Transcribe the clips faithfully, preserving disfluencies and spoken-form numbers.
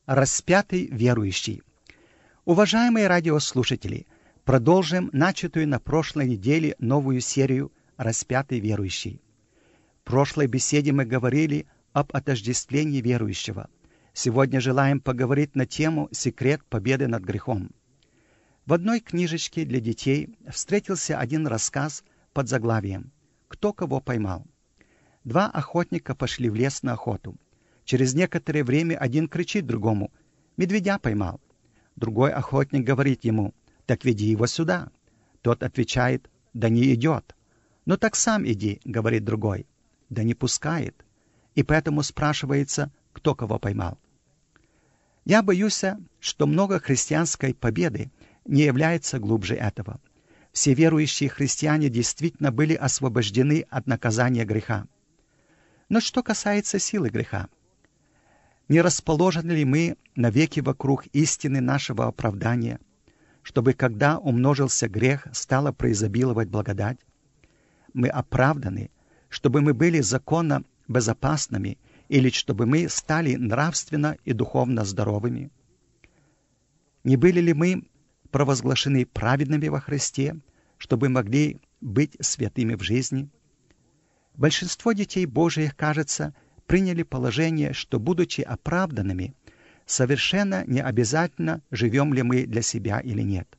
Распятый верующий. Уважаемые радиослушатели, продолжим начатую на прошлой неделе новую серию «Распятый верующий». В прошлой беседе мы говорили об отождествлении верующего. Сегодня желаем поговорить на тему «Секрет победы над грехом». В одной книжечке для детей встретился один рассказ под заглавием «Кто кого поймал?». Два охотника пошли в лес на охоту. Через некоторое время один кричит другому: «Медведя поймал». Другой охотник говорит ему: «Так веди его сюда». Тот отвечает: «Да не идет». «Ну так сам иди», — говорит другой. «Да не пускает». И поэтому спрашивается, кто кого поймал. Я боюсь, что много христианской победы не является глубже этого. Все верующие христиане действительно были освобождены от наказания греха. Но что касается силы греха, не расположены ли мы навеки вокруг истины нашего оправдания, чтобы, когда умножился грех, стала преизобиловать благодать? Мы оправданы, чтобы мы были законно безопасными, или чтобы мы стали нравственно и духовно здоровыми? Не были ли мы провозглашены праведными во Христе, чтобы могли быть святыми в жизни? Большинство детей Божиих, кажется, приняли положение, что, будучи оправданными, совершенно не обязательно, живем ли мы для себя или нет.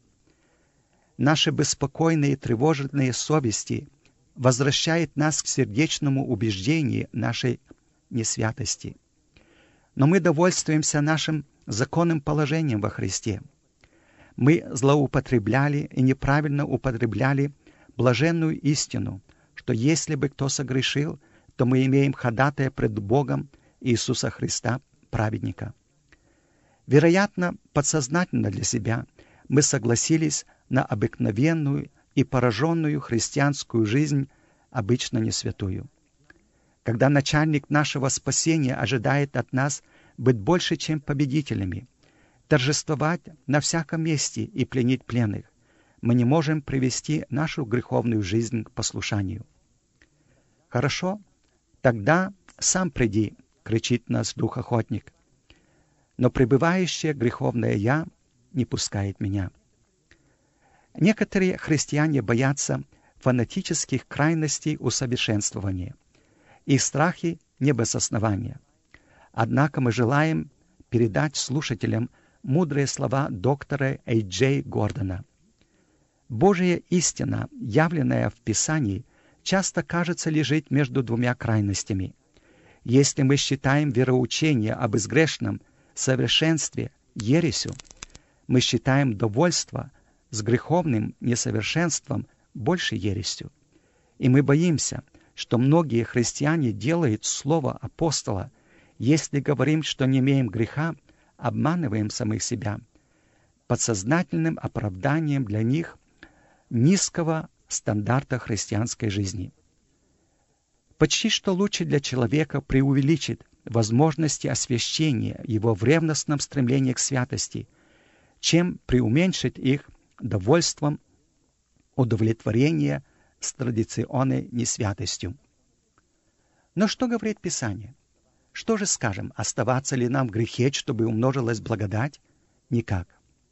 Наши беспокойные и тревожные совести возвращают нас к сердечному убеждению нашей несвятости. Но мы довольствуемся нашим законным положением во Христе. Мы злоупотребляли и неправильно употребляли блаженную истину, что если бы кто согрешил, то мы имеем ходатая пред Богом Иисуса Христа, праведника. Вероятно, подсознательно для себя мы согласились на обыкновенную и пораженную христианскую жизнь, обычно не святую. Когда начальник нашего спасения ожидает от нас быть больше, чем победителями, торжествовать на всяком месте и пленить пленных, мы не можем привести нашу греховную жизнь к послушанию. «Хорошо, тогда сам приди», — кричит нас дух-охотник. Но пребывающее греховное «я» не пускает меня. Некоторые христиане боятся фанатических крайностей усовершенствования. Их страхи не без основания. Однако мы желаем передать слушателям мудрые слова доктора Эй Джей Гордона. Божья истина, явленная в Писании, часто, кажется, лежит между двумя крайностями. Если мы считаем вероучение об безгрешном совершенстве ересью, мы считаем довольство с греховным несовершенством больше ересью. И мы боимся, что многие христиане делают слово апостола: если говорим, что не имеем греха, обманываем самих себя, подсознательным оправданием для них низкого стандарта христианской жизни. Почти что лучше для человека преувеличить возможности освящения его в ревностном стремлении к святости, чем преуменьшить их довольством удовлетворения с традиционной несвятостью. Но что говорит Писание? Что же скажем, оставаться ли нам в грехе, чтобы умножилась благодать? Никак.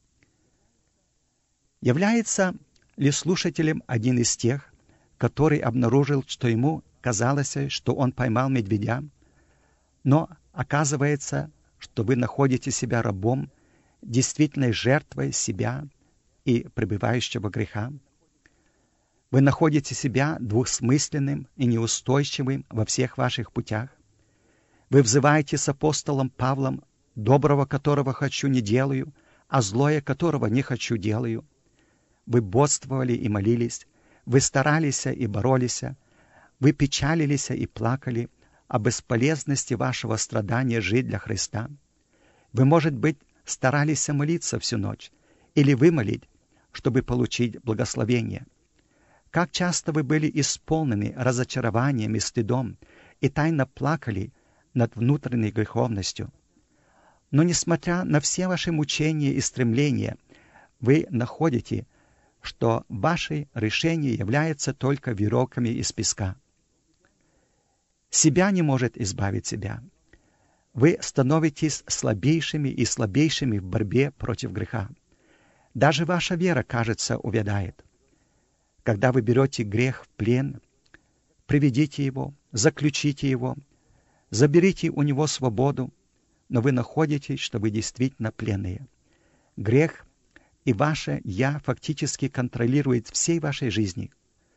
Является ли слушателем один из тех, который обнаружил, что ему казалось, что он поймал медведя, но оказывается, что вы находите себя рабом, действительной жертвой себя и пребывающего греха? Вы находите себя двусмысленным и неустойчивым во всех ваших путях? Вы взываете с апостолом Павлом: «Доброго, которого хочу, не делаю, а злое, которого не хочу, делаю». Вы бодствовали и молились, вы старались и боролись, вы печалились и плакали о бесполезности вашего страдания жить для Христа. Вы, может быть, старались молиться всю ночь или вымолить, чтобы получить благословение. Как часто вы были исполнены разочарованием и стыдом и тайно плакали над внутренней греховностью. Но, несмотря на все ваши мучения и стремления, вы находите, что ваши решения являются только веревками из песка. Себя не может избавить себя. вы становитесь слабейшими и слабейшими в борьбе против греха. Даже ваша вера, кажется, увядает. Когда вы берете грех в плен, приведите его, заключите его, заберите у него свободу, но вы находите, что вы действительно пленные. Грех и ваше «я» фактически контролирует всей вашей жизни.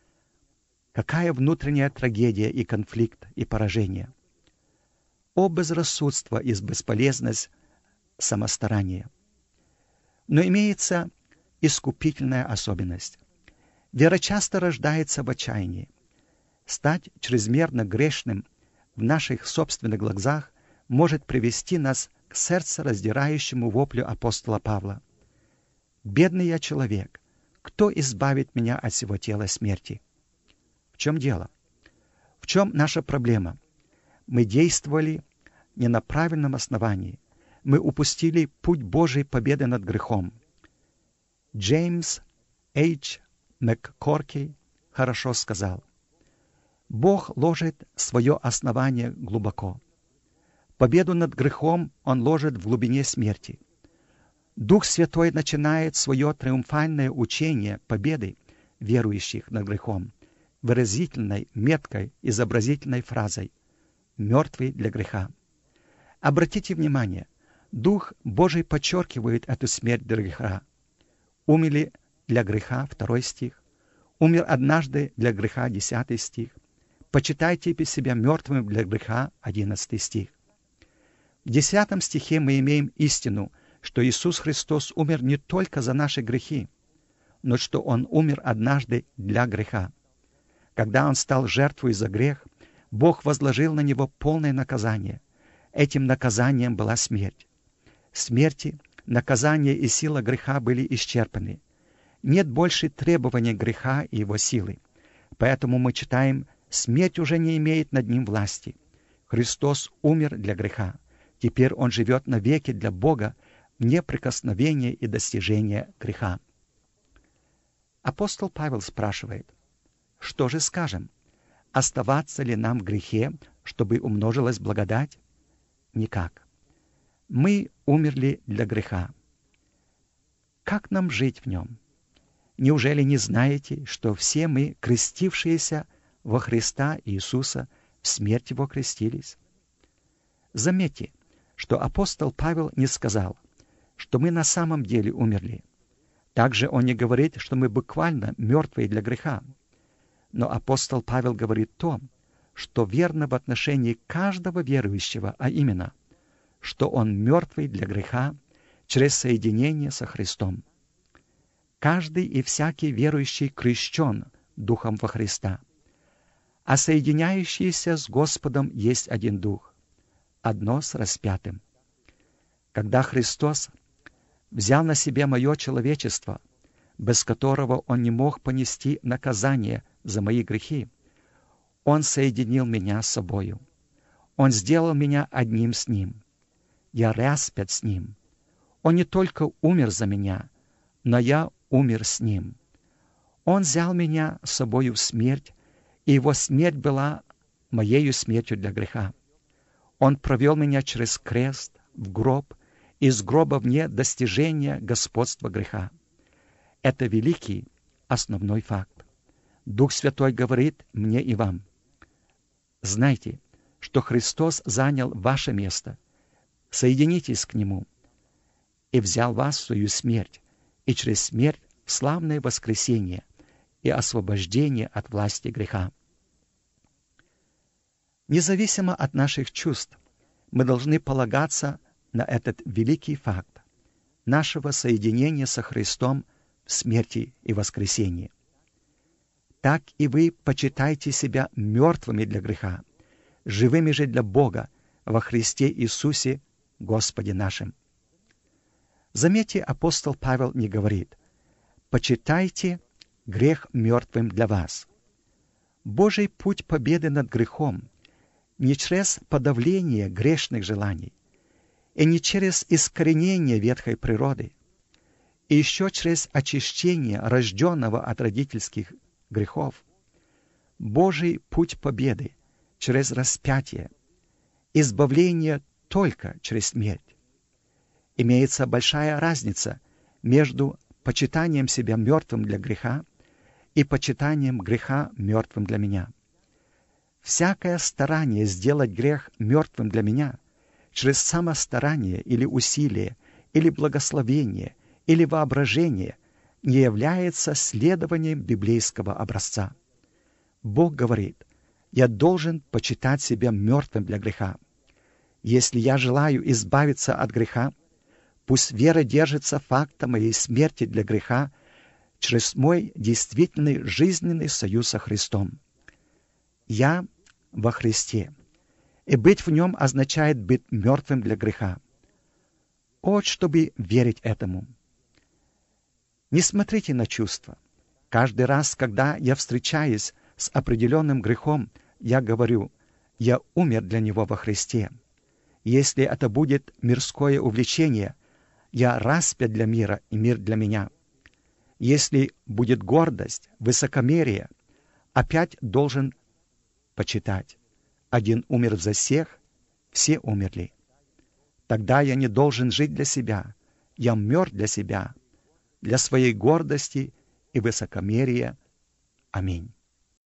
Какая внутренняя трагедия и конфликт и поражение! О безрассудство и бесполезность самостарания! Но имеется искупительная особенность. Вера часто рождается в отчаянии. Стать чрезмерно грешным в наших собственных глазах может привести нас к сердцераздирающему воплю апостола Павла. «Бедный я человек, кто избавит меня от сего тела смерти?» В чем дело? В чем наша проблема? Мы действовали не на правильном основании. Мы упустили путь Божьей победы над грехом. Джеймс Эйч МакКорки хорошо сказал: «Бог ложит свое основание глубоко. Победу над грехом Он ложит в глубине смерти. Дух Святой начинает свое триумфальное учение победы верующих над грехом выразительной, меткой, изобразительной фразой «мертвый для греха». Обратите внимание, Дух Божий подчеркивает эту смерть для греха. «Умерли для греха» — второй стих. «Умер однажды для греха» — десятый стих. «Почитайте себя мертвым для греха» — одиннадцатый стих. В десятом стихе мы имеем истину, что Иисус Христос умер не только за наши грехи, но что Он умер однажды для греха. Когда Он стал жертвой за грех, Бог возложил на Него полное наказание. Этим наказанием была смерть. Смерти, наказание и сила греха были исчерпаны. Нет больше требований греха и его силы. Поэтому мы читаем: «Смерть уже не имеет над ним власти». Христос умер для греха. Теперь Он живет навеки для Бога в неприкосновении и достижении греха. Апостол Павел спрашивает: что же скажем? Оставаться ли нам в грехе, чтобы умножилась благодать? Никак. Мы умерли для греха. Как нам жить в нем? Неужели не знаете, что все мы, крестившиеся во Христа Иисуса, в смерть Его крестились? Заметьте, что апостол Павел не сказал, что мы на самом деле умерли. Также он не говорит, что мы буквально мертвые для греха. Но апостол Павел говорит то, что верно в отношении каждого верующего, а именно, что он мертвый для греха через соединение со Христом. Каждый и всякий верующий крещен Духом во Христа, а соединяющийся с Господом есть один Дух, одно с распятым. Когда Христос взял на себе мое человечество, без которого Он не мог понести наказание за мои грехи, Он соединил меня с собою. Он сделал меня одним с Ним. Я распят с Ним. Он не только умер за меня, но я умер с Ним. Он взял меня с собою в смерть, и Его смерть была моею смертью для греха. Он провел меня через крест, в гроб, из гроба вне достижения господства греха. Это великий основной факт. Дух Святой говорит мне и вам: знайте, что Христос занял ваше место. Соединитесь к Нему. И взял вас в свою смерть, и через смерть в славное воскресение и освобождение от власти греха. Независимо от наших чувств, мы должны полагаться на этот великий факт нашего соединения со Христом в смерти и воскресении. Так и вы почитайте себя мертвыми для греха, живыми же для Бога во Христе Иисусе, Господе нашим. Заметьте, апостол Павел не говорит: «Почитайте грех мертвым для вас». Божий путь победы над грехом не через подавление грешных желаний, и не через искоренение ветхой природы, и еще через очищение рожденного от родительских грехов. Божий путь победы через распятие, избавление только через смерть. Имеется большая разница между почитанием себя мертвым для греха и почитанием греха мертвым для меня. Всякое старание сделать грех мертвым для меня через самостарание или усилие, или благословение, или воображение не является следованием библейского образца. Бог говорит: «Я должен почитать себя мертвым для греха». Если я желаю избавиться от греха, пусть вера держится факта моей смерти для греха через мой действительный жизненный союз со Христом. Я во Христе, и быть в Нем означает быть мертвым для греха. Вот чтобы верить этому. Не смотрите на чувства. Каждый раз, когда я встречаюсь с определенным грехом, я говорю: «Я умер для него во Христе». Если это будет мирское увлечение, я распят для мира, и мир для меня. Если будет гордость, высокомерие, опять должен почитать. Один умер за всех, все умерли. Тогда я не должен жить для себя, я мертв для себя, для своей гордости и высокомерия. Аминь.